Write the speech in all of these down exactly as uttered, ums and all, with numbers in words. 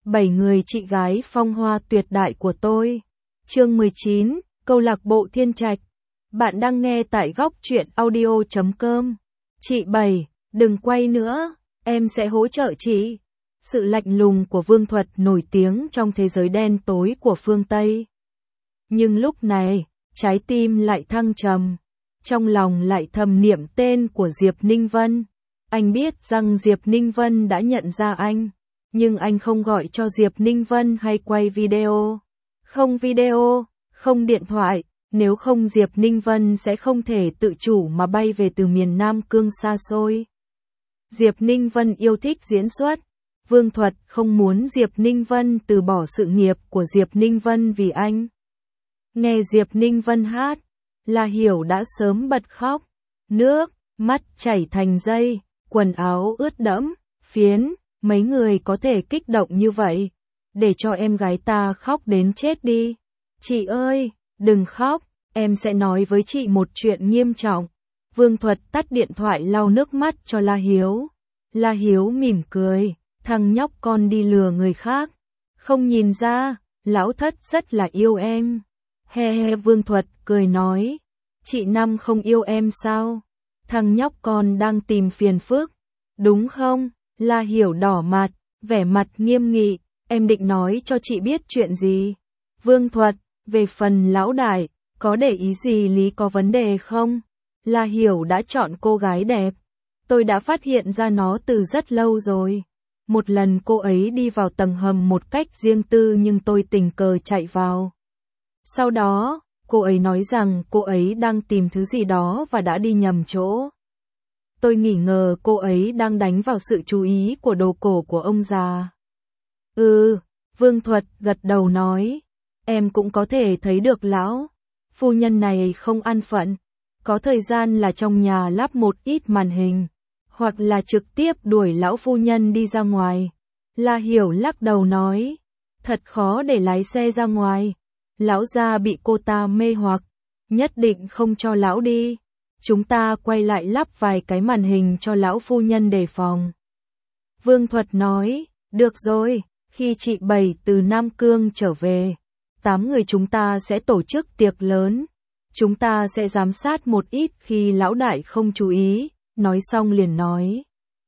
bảy người chị gái phong hoa tuyệt đại của tôi. Chương mười chín, Câu lạc bộ Thiên Trạch. Bạn đang nghe tại góc truyện audio chấm com. Chị Bảy, đừng quay nữa, em sẽ hỗ trợ chị. Sự lạnh lùng của Vương Thuật nổi tiếng trong thế giới đen tối của phương Tây. Nhưng lúc này, trái tim lại thăng trầm. Trong lòng lại thầm niệm tên của Diệp Ninh Vân. Anh biết rằng Diệp Ninh Vân đã nhận ra anh. Nhưng anh không gọi cho Diệp Ninh Vân hay quay video. Không video, không điện thoại, nếu không Diệp Ninh Vân sẽ không thể tự chủ mà bay về từ miền Nam Cương xa xôi. Diệp Ninh Vân yêu thích diễn xuất. Vương Thuật không muốn Diệp Ninh Vân từ bỏ sự nghiệp của Diệp Ninh Vân vì anh. Nghe Diệp Ninh Vân hát, La Hiểu đã sớm bật khóc. Nước, mắt chảy thành dây, quần áo ướt đẫm, phiến. Mấy người có thể kích động như vậy, để cho em gái ta khóc đến chết đi. Chị ơi, đừng khóc, em sẽ nói với chị một chuyện nghiêm trọng. Vương Thuật tắt điện thoại lau nước mắt cho La Hiếu. La Hiếu mỉm cười, thằng nhóc con đi lừa người khác. Không nhìn ra, lão thất rất là yêu em. He he, Vương Thuật cười nói, chị Năm không yêu em sao? Thằng nhóc con đang tìm phiền phức, đúng không? La Hiểu đỏ mặt, vẻ mặt nghiêm nghị, em định nói cho chị biết chuyện gì? Vương Thuật, về phần lão đại, có để ý gì Lý có vấn đề không? La Hiểu đã chọn cô gái đẹp. Tôi đã phát hiện ra nó từ rất lâu rồi. Một lần cô ấy đi vào tầng hầm một cách riêng tư nhưng tôi tình cờ chạy vào. Sau đó, cô ấy nói rằng cô ấy đang tìm thứ gì đó và đã đi nhầm chỗ. Tôi nghi ngờ cô ấy đang đánh vào sự chú ý của đồ cổ của ông già. Ừ, Vương Thuật gật đầu nói, em cũng có thể thấy được lão phu nhân này không an phận, có thời gian là trong nhà lắp một ít màn hình, hoặc là trực tiếp đuổi lão phu nhân đi ra ngoài. La Hiểu lắc đầu nói, thật khó để lái xe ra ngoài, lão gia bị cô ta mê hoặc, nhất định không cho lão đi. Chúng ta quay lại lắp vài cái màn hình cho lão phu nhân đề phòng. Vương Thuật nói, được rồi, khi chị Bảy từ Nam Cương trở về, tám người chúng ta sẽ tổ chức tiệc lớn. Chúng ta sẽ giám sát một ít khi lão đại không chú ý, nói xong liền nói.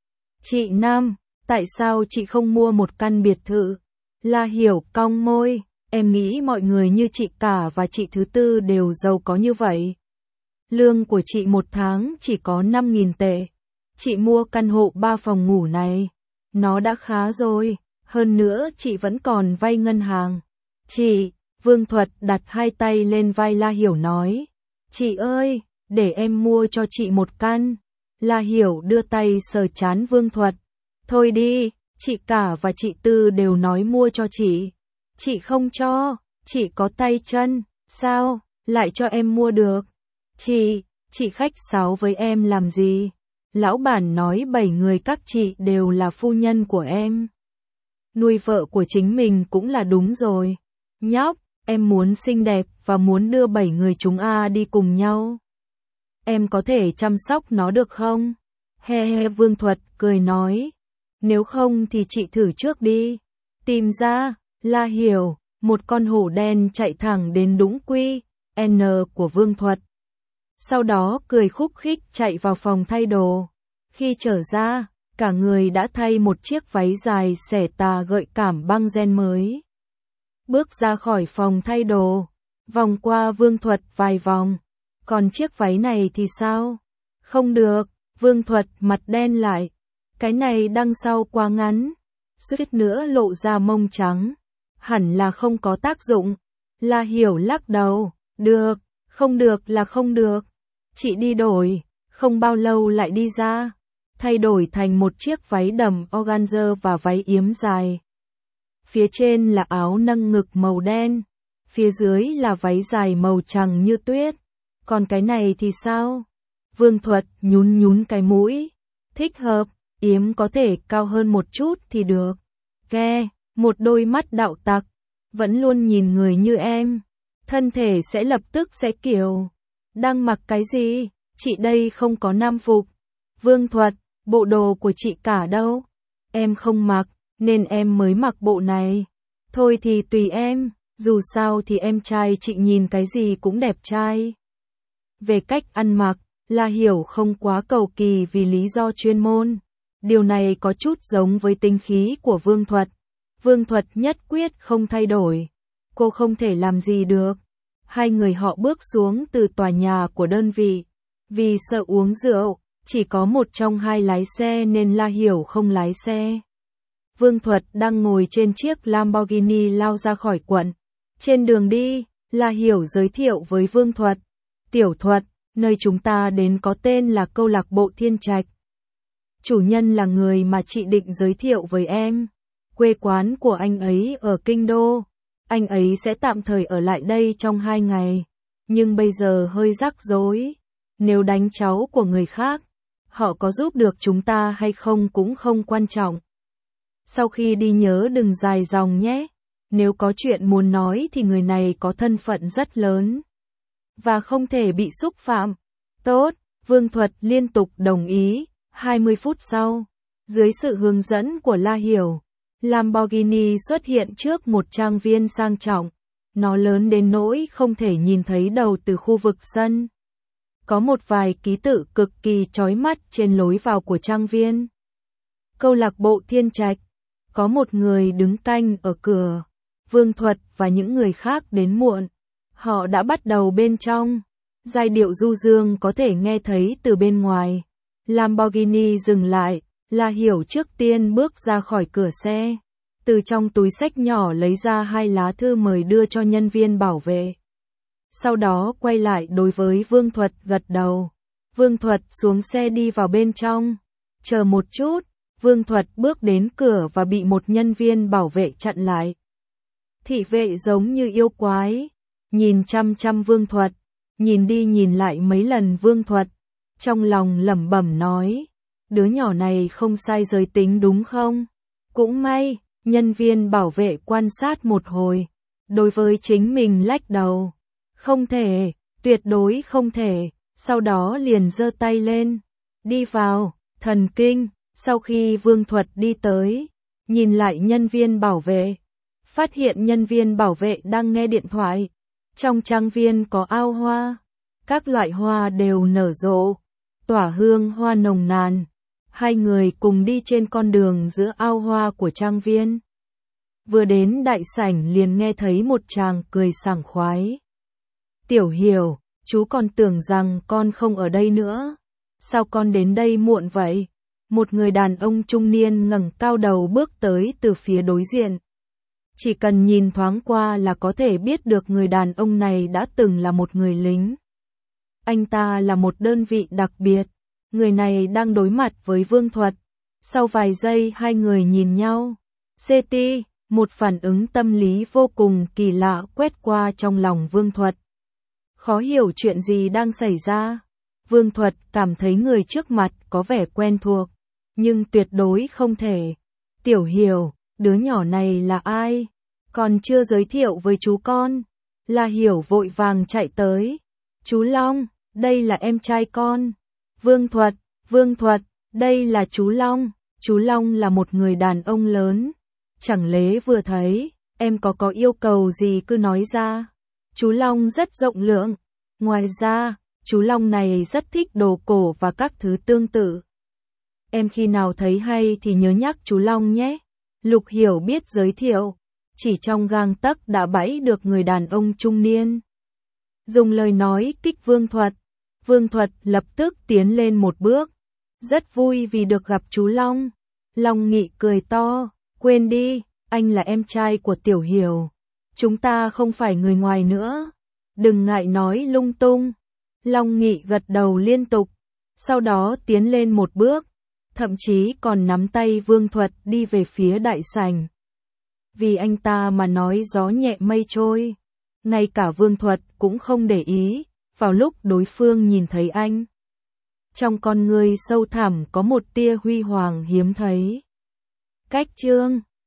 Chị Nam, tại sao chị không mua một căn biệt thự? La Hiểu cong môi, em nghĩ mọi người như chị cả và chị thứ tư đều giàu có như vậy. Lương của chị một tháng chỉ có năm nghìn tệ. Chị mua căn hộ ba phòng ngủ này. Nó đã khá rồi. Hơn nữa chị vẫn còn vay ngân hàng. Chị, Vương Thuật đặt hai tay lên vai La Hiểu nói. Chị ơi, để em mua cho chị một căn. La Hiểu đưa tay sờ trán Vương Thuật. Thôi đi, chị cả và chị Tư đều nói mua cho chị. Chị không cho, chị có tay chân, sao, lại cho em mua được? Chị, chị khách sáo với em làm gì? Lão bản nói bảy người các chị đều là phu nhân của em. Nuôi vợ của chính mình cũng là đúng rồi. Nhóc, em muốn xinh đẹp và muốn đưa bảy người chúng a đi cùng nhau. Em có thể chăm sóc nó được không? He he, Vương Thuật cười nói. Nếu không thì chị thử trước đi. Tìm ra, La Hiểu, một con hổ đen chạy thẳng đến đúng quy N của Vương Thuật. Sau đó cười khúc khích chạy vào phòng thay đồ. Khi trở ra, cả người đã thay một chiếc váy dài xẻ tà gợi cảm băng ren mới. Bước ra khỏi phòng thay đồ, vòng qua Vương Thuật vài vòng. Còn chiếc váy này thì sao? Không được, Vương Thuật mặt đen lại. Cái này đằng sau quá ngắn, suýt nữa lộ ra mông trắng. Hẳn là không có tác dụng. La Hiểu lắc đầu, được, không được là không được. Chị đi đổi, không bao lâu lại đi ra, thay đổi thành một chiếc váy đầm organza và váy yếm dài. Phía trên là áo nâng ngực màu đen, phía dưới là váy dài màu trắng như tuyết. Còn cái này thì sao? Vương Thuật nhún nhún cái mũi. Thích hợp, yếm có thể cao hơn một chút thì được. Ke, một đôi mắt đạo tặc, vẫn luôn nhìn người như em. Thân thể sẽ lập tức sẽ kiểu. Đang mặc cái gì? Chị đây không có nam phục. Vương Thuật, bộ đồ của chị cả đâu? Em không mặc, nên em mới mặc bộ này. Thôi thì tùy em, dù sao thì em trai chị nhìn cái gì cũng đẹp trai. Về cách ăn mặc, La Hiểu không quá cầu kỳ vì lý do chuyên môn. Điều này có chút giống với tính khí của Vương Thuật. Vương Thuật nhất quyết không thay đổi. Cô không thể làm gì được. Hai người họ bước xuống từ tòa nhà của đơn vị. Vì sợ uống rượu, chỉ có một trong hai lái xe nên La Hiểu không lái xe. Vương Thuật đang ngồi trên chiếc Lamborghini lao ra khỏi quận. Trên đường đi, La Hiểu giới thiệu với Vương Thuật. Tiểu Thuật, nơi chúng ta đến có tên là câu lạc bộ Thiên Trạch. Chủ nhân là người mà chị định giới thiệu với em. Quê quán của anh ấy ở Kinh Đô. Anh ấy sẽ tạm thời ở lại đây trong hai ngày. Nhưng bây giờ hơi rắc rối. Nếu đánh cháu của người khác, họ có giúp được chúng ta hay không cũng không quan trọng. Sau khi đi nhớ đừng dài dòng nhé. Nếu có chuyện muốn nói thì người này có thân phận rất lớn. Và không thể bị xúc phạm. Tốt, Vương Thuật liên tục đồng ý. hai mươi phút sau, dưới sự hướng dẫn của La Hiểu, Lamborghini xuất hiện trước một trang viên sang trọng. Nó lớn đến nỗi không thể nhìn thấy đầu từ khu vực sân. Có một vài ký tự cực kỳ chói mắt trên lối vào của trang viên. Câu lạc bộ Thiên Trạch. Có một người đứng canh ở cửa. Vương Thuật và những người khác đến muộn. Họ đã bắt đầu bên trong. Giai điệu du dương có thể nghe thấy từ bên ngoài. Lamborghini dừng lại. La Hiểu trước tiên bước ra khỏi cửa xe. Từ trong túi xách nhỏ lấy ra hai lá thư mời đưa cho nhân viên bảo vệ. Sau đó quay lại đối với Vương Thuật gật đầu. Vương Thuật xuống xe đi vào bên trong. Chờ một chút, Vương Thuật bước đến cửa và bị một nhân viên bảo vệ chặn lại. Thị vệ giống như yêu quái, nhìn chăm chăm Vương Thuật, nhìn đi nhìn lại mấy lần Vương Thuật, trong lòng lẩm bẩm nói, đứa nhỏ này không sai giới tính đúng không? Cũng may, nhân viên bảo vệ quan sát một hồi, đối với chính mình lách đầu. Không thể, tuyệt đối không thể, sau đó liền giơ tay lên, đi vào, thần kinh. Sau khi Vương Thuật đi tới, nhìn lại nhân viên bảo vệ, phát hiện nhân viên bảo vệ đang nghe điện thoại. Trong trang viên có ao hoa, các loại hoa đều nở rộ, tỏa hương hoa nồng nàn. Hai người cùng đi trên con đường giữa ao hoa của trang viên. Vừa đến đại sảnh liền nghe thấy một chàng cười sảng khoái. Tiểu Hiểu, chú còn tưởng rằng con không ở đây nữa. Sao con đến đây muộn vậy? Một người đàn ông trung niên ngẩng cao đầu bước tới từ phía đối diện. Chỉ cần nhìn thoáng qua là có thể biết được người đàn ông này đã từng là một người lính. Anh ta là một đơn vị đặc biệt. Người này đang đối mặt với Vương Thuật. Sau vài giây hai người nhìn nhau. xê tê, một phản ứng tâm lý vô cùng kỳ lạ quét qua trong lòng Vương Thuật. Khó hiểu chuyện gì đang xảy ra. Vương Thuật cảm thấy người trước mặt có vẻ quen thuộc, nhưng tuyệt đối không thể. Tiểu Hiểu, đứa nhỏ này là ai? Còn chưa giới thiệu với chú con. La Hiểu vội vàng chạy tới. Chú Long, đây là em trai con. Vương Thuật, Vương Thuật, đây là chú Long. Chú Long là một người đàn ông lớn. Chẳng lẽ vừa thấy, em có có yêu cầu gì cứ nói ra. Chú Long rất rộng lượng. Ngoài ra, chú Long này rất thích đồ cổ và các thứ tương tự. Em khi nào thấy hay thì nhớ nhắc chú Long nhé. Lục Hiểu biết giới thiệu. Chỉ trong gang tấc đã bẫy được người đàn ông trung niên. Dùng lời nói kích Vương Thuật. Vương Thuật lập tức tiến lên một bước. Rất vui vì được gặp chú Long. Long Nghị cười to. Quên đi, anh là em trai của Tiểu Hiểu. Chúng ta không phải người ngoài nữa. Đừng ngại nói lung tung. Long Nghị gật đầu liên tục. Sau đó tiến lên một bước. Thậm chí còn nắm tay Vương Thuật đi về phía đại sảnh. Vì anh ta mà nói gió nhẹ mây trôi. Ngay cả Vương Thuật cũng không để ý. Vào lúc đối phương nhìn thấy anh, trong con người sâu thẳm có một tia huy hoàng hiếm thấy. Cách chương